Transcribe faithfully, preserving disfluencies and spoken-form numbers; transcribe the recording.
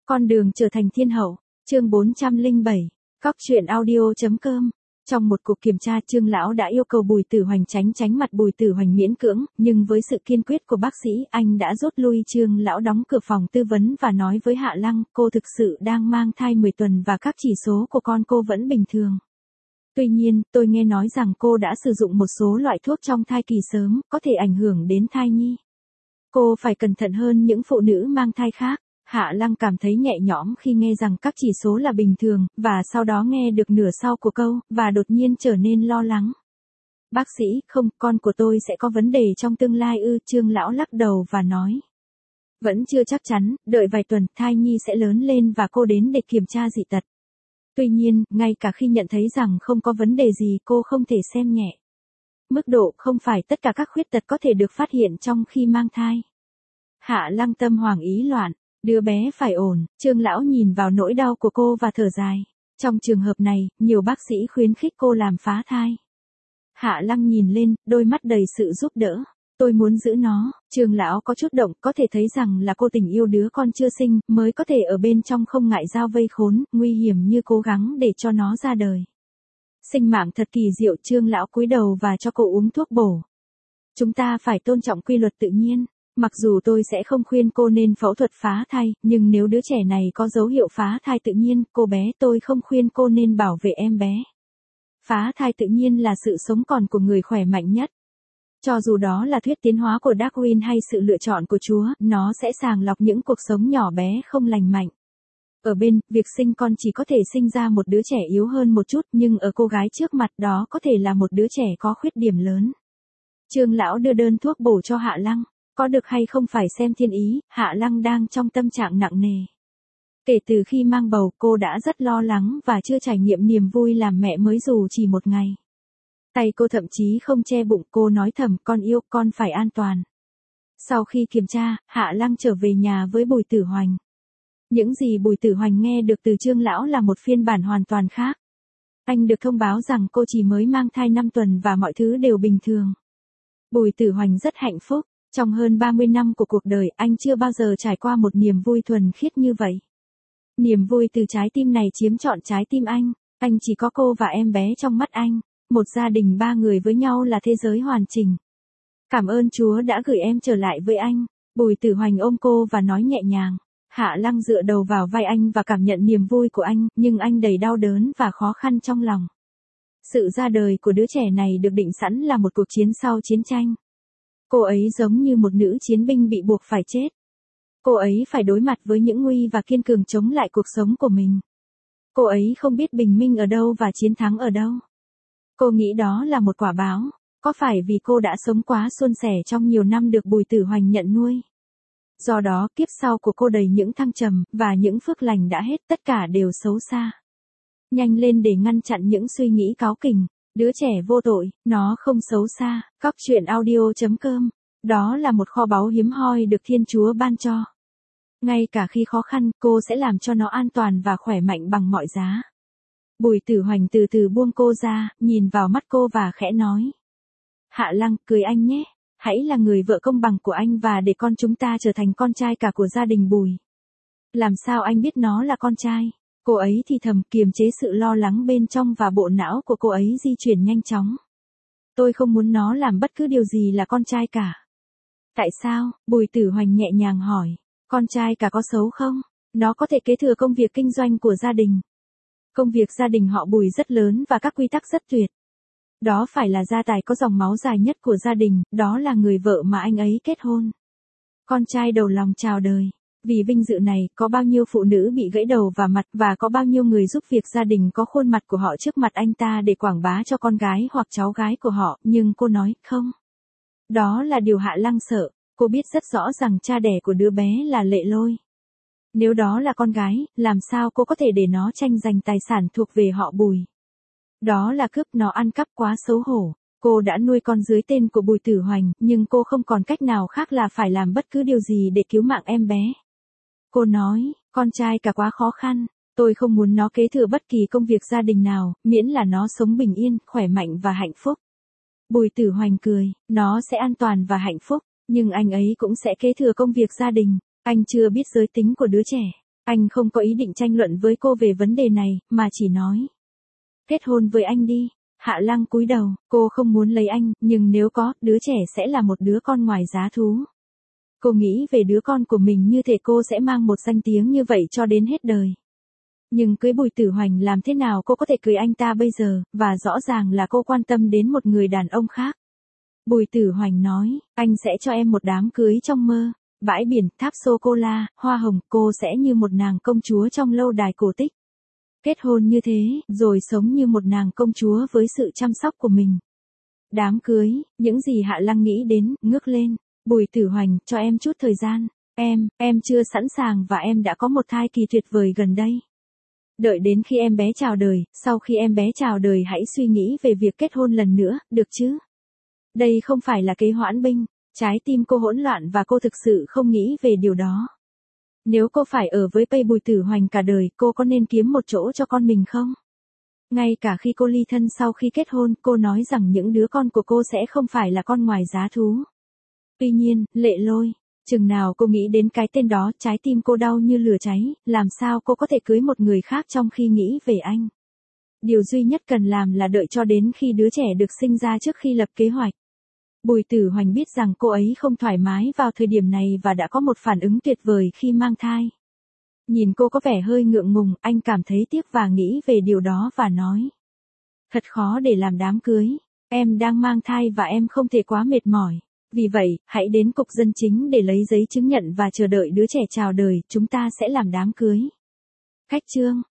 Con đường trở thành thiên hậu, chương bốn trăm lẻ bảy, cóc truyện audio.com. Trong một cuộc kiểm tra, Trương lão đã yêu cầu Bùi Tử Hoành tránh tránh mặt Bùi Tử Hoành miễn cưỡng, nhưng với sự kiên quyết của bác sĩ, anh đã rút lui. Trương lão đóng cửa phòng tư vấn và nói với Hạ Lăng, cô thực sự đang mang thai mười tuần và các chỉ số của con cô vẫn bình thường. Tuy nhiên, tôi nghe nói rằng cô đã sử dụng một số loại thuốc trong thai kỳ sớm, có thể ảnh hưởng đến thai nhi. Cô phải cẩn thận hơn những phụ nữ mang thai khác. Hạ Lăng cảm thấy nhẹ nhõm khi nghe rằng các chỉ số là bình thường, và sau đó nghe được nửa sau của câu, và đột nhiên trở nên lo lắng. Bác sĩ, không, con của tôi sẽ có vấn đề trong tương lai ư? Trương lão lắc đầu và nói. Vẫn chưa chắc chắn, đợi vài tuần, thai nhi sẽ lớn lên và cô đến để kiểm tra dị tật. Tuy nhiên, ngay cả khi nhận thấy rằng không có vấn đề gì, cô không thể xem nhẹ. Mức độ không phải tất cả các khuyết tật có thể được phát hiện trong khi mang thai. Hạ Lăng tâm hoảng ý loạn. Đứa bé phải ổn. Trương lão nhìn vào nỗi đau của cô và thở dài. Trong trường hợp này, nhiều bác sĩ khuyến khích cô làm phá thai. Hạ Lăng nhìn lên, đôi mắt đầy sự giúp đỡ. Tôi muốn giữ nó. Trương lão có chút động, có thể thấy rằng là cô tình yêu đứa con chưa sinh, mới có thể ở bên trong không ngại giao vây khốn, nguy hiểm như cố gắng để cho nó ra đời. Sinh mạng thật kỳ diệu. Trương lão cúi đầu và cho cô uống thuốc bổ. Chúng ta phải tôn trọng quy luật tự nhiên. Mặc dù tôi sẽ không khuyên cô nên phẫu thuật phá thai, nhưng nếu đứa trẻ này có dấu hiệu phá thai tự nhiên, cô bé tôi không khuyên cô nên bảo vệ em bé. Phá thai tự nhiên là sự sống còn của người khỏe mạnh nhất. Cho dù đó là thuyết tiến hóa của Darwin hay sự lựa chọn của Chúa, nó sẽ sàng lọc những cuộc sống nhỏ bé không lành mạnh. Ở bên, việc sinh con chỉ có thể sinh ra một đứa trẻ yếu hơn một chút, nhưng ở cô gái trước mặt đó có thể là một đứa trẻ có khuyết điểm lớn. Trương lão đưa đơn thuốc bổ cho Hạ Lăng. Có được hay không phải xem thiên ý. Hạ Lăng đang trong tâm trạng nặng nề. Kể từ khi mang bầu, cô đã rất lo lắng và chưa trải nghiệm niềm vui làm mẹ mới dù chỉ một ngày. Tay cô thậm chí không che bụng, cô nói thầm, con yêu, con phải an toàn. Sau khi kiểm tra, Hạ Lăng trở về nhà với Bùi Tử Hoành. Những gì Bùi Tử Hoành nghe được từ Trương lão là một phiên bản hoàn toàn khác. Anh được thông báo rằng cô chỉ mới mang thai năm tuần và mọi thứ đều bình thường. Bùi Tử Hoành rất hạnh phúc. Trong hơn ba mươi năm của cuộc đời, anh chưa bao giờ trải qua một niềm vui thuần khiết như vậy. Niềm vui từ trái tim này chiếm trọn trái tim anh. Anh chỉ có cô và em bé trong mắt anh. Một gia đình ba người với nhau là thế giới hoàn chỉnh. Cảm ơn Chúa đã gửi em trở lại với anh. Bùi Tử Hoành ôm cô và nói nhẹ nhàng. Hạ Lăng dựa đầu vào vai anh và cảm nhận niềm vui của anh, nhưng anh đầy đau đớn và khó khăn trong lòng. Sự ra đời của đứa trẻ này được định sẵn là một cuộc chiến sau chiến tranh. Cô ấy giống như một nữ chiến binh bị buộc phải chết. Cô ấy phải đối mặt với những nguy và kiên cường chống lại cuộc sống của mình. Cô ấy không biết bình minh ở đâu và chiến thắng ở đâu. Cô nghĩ đó là một quả báo. Có phải vì cô đã sống quá suôn sẻ trong nhiều năm được Bùi Tử Hoành nhận nuôi? Do đó, kiếp sau của cô đầy những thăng trầm, và những phước lành đã hết, tất cả đều xấu xa. Nhanh lên để ngăn chặn những suy nghĩ cáu kỉnh. Đứa trẻ vô tội, nó không xấu xa. Cóc truyện audio.com. Đó là một kho báu hiếm hoi được Thiên Chúa ban cho. Ngay cả khi khó khăn, cô sẽ làm cho nó an toàn và khỏe mạnh bằng mọi giá. Bùi Tử Hoành từ từ buông cô ra, nhìn vào mắt cô và khẽ nói. Hạ Lăng, cười anh nhé. Hãy là người vợ công bằng của anh và để con chúng ta trở thành con trai cả của gia đình Bùi. Làm sao anh biết nó là con trai? Cô ấy thì thầm, kiềm chế sự lo lắng bên trong và bộ não của cô ấy di chuyển nhanh chóng. Tôi không muốn nó làm bất cứ điều gì là con trai cả. Tại sao? Bùi Tử Hoành nhẹ nhàng hỏi. Con trai cả có xấu không? Nó có thể kế thừa công việc kinh doanh của gia đình. Công việc gia đình họ Bùi rất lớn và các quy tắc rất tuyệt. Đó phải là gia tài có dòng máu dài nhất của gia đình, đó là người vợ mà anh ấy kết hôn. Con trai đầu lòng chào đời. Vì vinh dự này, có bao nhiêu phụ nữ bị gãy đầu và mặt, và có bao nhiêu người giúp việc gia đình có khuôn mặt của họ trước mặt anh ta để quảng bá cho con gái hoặc cháu gái của họ, nhưng cô nói, không. Đó là điều Hạ Lăng sợ. Cô biết rất rõ rằng cha đẻ của đứa bé là Lệ Lôi. Nếu đó là con gái, làm sao cô có thể để nó tranh giành tài sản thuộc về họ Bùi? Đó là cướp, nó ăn cắp quá xấu hổ. Cô đã nuôi con dưới tên của Bùi Tử Hoành, nhưng cô không còn cách nào khác là phải làm bất cứ điều gì để cứu mạng em bé. Cô nói, con trai cả quá khó khăn, tôi không muốn nó kế thừa bất kỳ công việc gia đình nào, miễn là nó sống bình yên, khỏe mạnh và hạnh phúc. Bùi Tử Hoành cười, nó sẽ an toàn và hạnh phúc, nhưng anh ấy cũng sẽ kế thừa công việc gia đình. Anh chưa biết giới tính của đứa trẻ. Anh không có ý định tranh luận với cô về vấn đề này, mà chỉ nói. Kết hôn với anh đi. Hạ Lăng cúi đầu, cô không muốn lấy anh, nhưng nếu có, đứa trẻ sẽ là một đứa con ngoài giá thú. Cô nghĩ về đứa con của mình như thể cô sẽ mang một danh tiếng như vậy cho đến hết đời. Nhưng cưới Bùi Tử Hoành làm thế nào cô có thể cưới anh ta bây giờ, và rõ ràng là cô quan tâm đến một người đàn ông khác. Bùi Tử Hoành nói, anh sẽ cho em một đám cưới trong mơ, bãi biển, tháp sô-cô-la, hoa hồng, cô sẽ như một nàng công chúa trong lâu đài cổ tích. Kết hôn như thế, rồi sống như một nàng công chúa với sự chăm sóc của mình. Đám cưới, những gì Hạ Lăng nghĩ đến, ngước lên. Bùi Tử Hoành, cho em chút thời gian. Em, em chưa sẵn sàng và em đã có một thai kỳ tuyệt vời gần đây. Đợi đến khi em bé chào đời, sau khi em bé chào đời hãy suy nghĩ về việc kết hôn lần nữa, được chứ? Đây không phải là kế hoãn binh. Trái tim cô hỗn loạn và cô thực sự không nghĩ về điều đó. Nếu cô phải ở với Pây Bùi Tử Hoành cả đời, cô có nên kiếm một chỗ cho con mình không? Ngay cả khi cô ly thân sau khi kết hôn, cô nói rằng những đứa con của cô sẽ không phải là con ngoài giá thú. Tuy nhiên, Lệ Lôi, chừng nào cô nghĩ đến cái tên đó, trái tim cô đau như lửa cháy, làm sao cô có thể cưới một người khác trong khi nghĩ về anh? Điều duy nhất cần làm là đợi cho đến khi đứa trẻ được sinh ra trước khi lập kế hoạch. Bùi Tử Hoành biết rằng cô ấy không thoải mái vào thời điểm này và đã có một phản ứng tuyệt vời khi mang thai. Nhìn cô có vẻ hơi ngượng ngùng, anh cảm thấy tiếc và nghĩ về điều đó và nói. Thật khó để làm đám cưới. Em đang mang thai và em không thể quá mệt mỏi. Vì vậy, hãy đến cục dân chính để lấy giấy chứng nhận và chờ đợi đứa trẻ chào đời, chúng ta sẽ làm đám cưới. Khách trương.